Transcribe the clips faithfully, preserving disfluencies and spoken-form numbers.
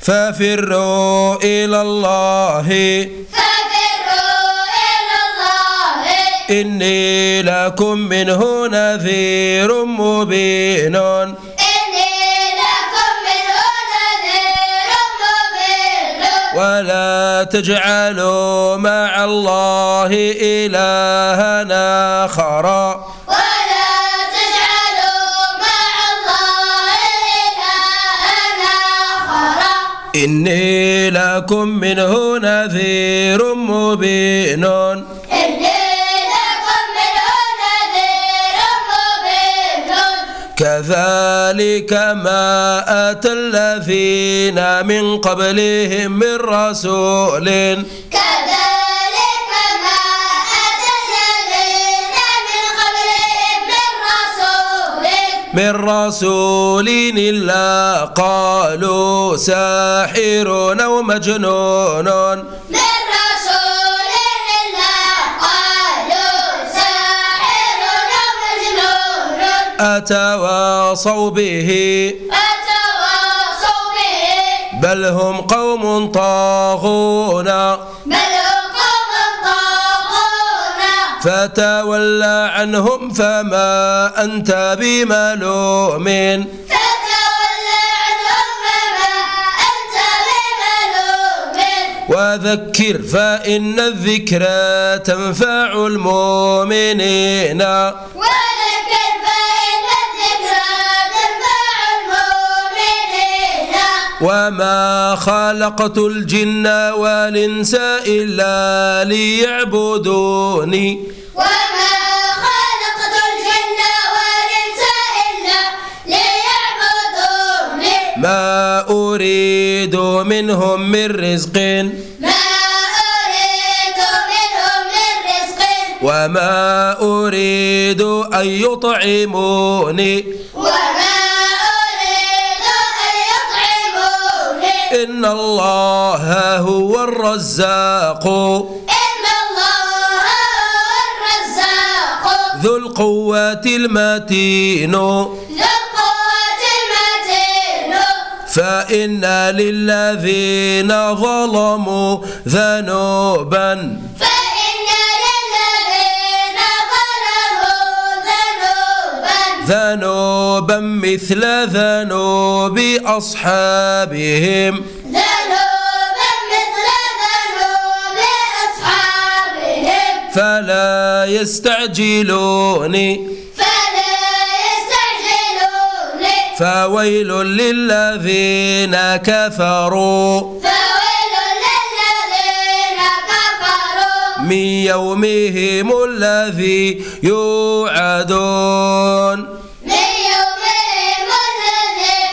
ففروا إلى الله ففروا إلى الله إني لكم منه نذير مبين إني لكم منه نذير مبين ولا تجعلوا مع الله إلها آخر ولا تجعلوا مع الله إلها آخر إني لكم منه نذير مبين إني لكم منه نذير مبين كذلك ما أتى الذين من قبلهم من رسول كذلك ما أتى الذين من قبلهم من رسول من رسول إلا قالوا ساحر أو مجنون من رسول إلا قالوا ساحر أو مجنون أتواصوا به أتواصوا به بل هم قوم طاغون بل هم قوم طاغون فتولى عنهم فما أنت بملوم فتولى عنهم فما أنت بملوم وذكر فإن الذكرى تنفع المؤمنين وذكر فإن الذكرى تنفع المؤمنين وما خلقت الجن والإنس إلا ليعبدوني وما خلقت الجن والإنس إلا ليعبدوني ما أريد منهم من رزق ما أريد منهم من رزق وما أريد أن يطعموني وما أريد أن يطعموني إن الله هو الرزاق إن الله هو الرزاق ذو القوة المتين ذو القوة المتين فإن للذين ظلموا ذنوبا فإن للذين ظلموا ذنوبا ذنوبا مثل ذنوب أصحابهم ذنوبا مثل ذنوب أصحابهم فلا يستعجلوني فلا يستعجلوني فويل للذين كفروا فويل للذين كفروا من يومهم الذي يوعدون من يومهم الذي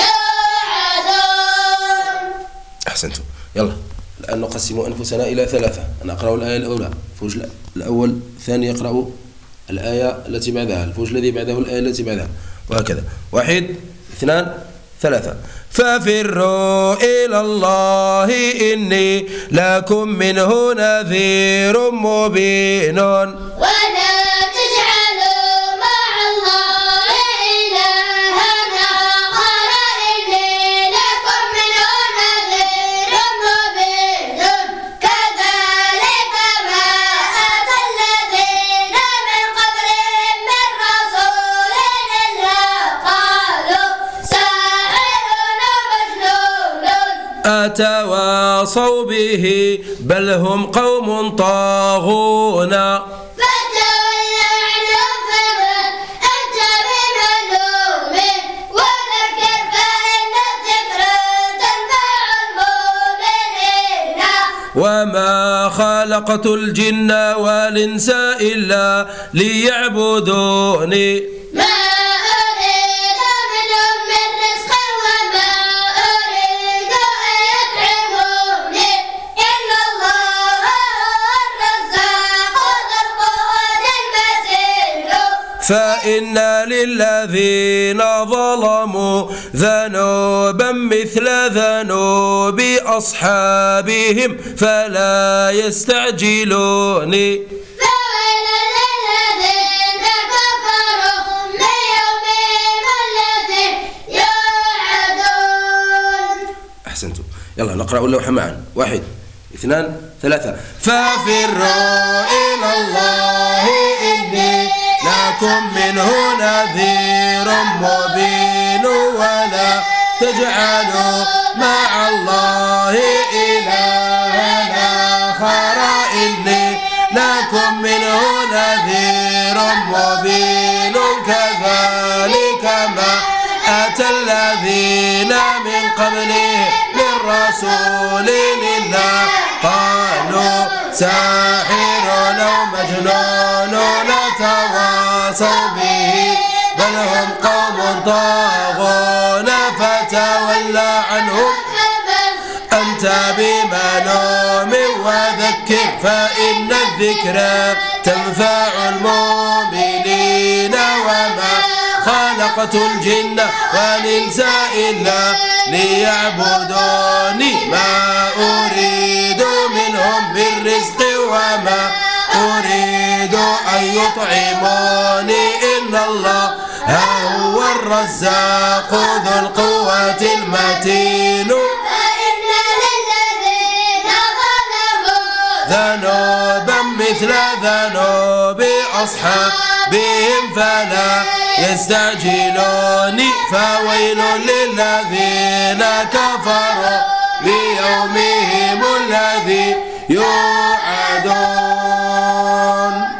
يوعدون. أحسنتم. يلا الآن نقسم أنفسنا إلى ثلاثة. أنا أقرأ الآية الأولى، الفوج الأول، الثاني يقرأ الآية التي بعدها، الفوج الذي بعده الآية التي بعدها، وهكذا. واحد، اثنان، ثلاثة. ففروا إلى الله إني لكم منه نذير مبين ولا تجعلوا مع الله إلها آخر إني لكم منه نذير مبين كذلك ما أتى الذين من قبلهم من رسول إلا قالوا ساحر مجنون أتواصوا به بل هم قوم طاغون فتولى عنهم فما أنت بملوم وذكر فإن الذكرى تنفع المؤمنين وما خلقت الجن والإنس إلا ليعبدوني ما أريد منهم من رزق وما أريد أن يطعموني إن الله هو الرزاق ذو القوة المتين فإن للذين ظلموا ذنوبا مثل ذنوب أصحابهم فلا يستعجلوني فويل للذين كفروا من يومهم الذي يوعدون. أحسنتم. يلا نقرأ اللوحة معا. واحد اثنان ثلاثة. ففروا إلى الله إني لكم منه نذير مبين ولا تجعلوا مع الله إلها آخر إني لكم منه نذير مبين كذلك ما أتى الذين من قبله من رسول إلا قالوا ساحر أو مجنون تواصوا به بل هم قوم طاغون فتولى عنهم أنت بمنوم وذكر فإن الذكرى تنفع المؤمنين وما خلقت الجن والإنس إلا ليعبدوني ما أريد منهم بالرزق وما أريد أن يطعموني إن الله هو الرزاق ذو القوة المتين. فإن للذين ظلموا ذنوبا مثل ذنوب أصحابهم فلا يستعجلوني فويل للذين كفروا بيومهم الذي يوعدون.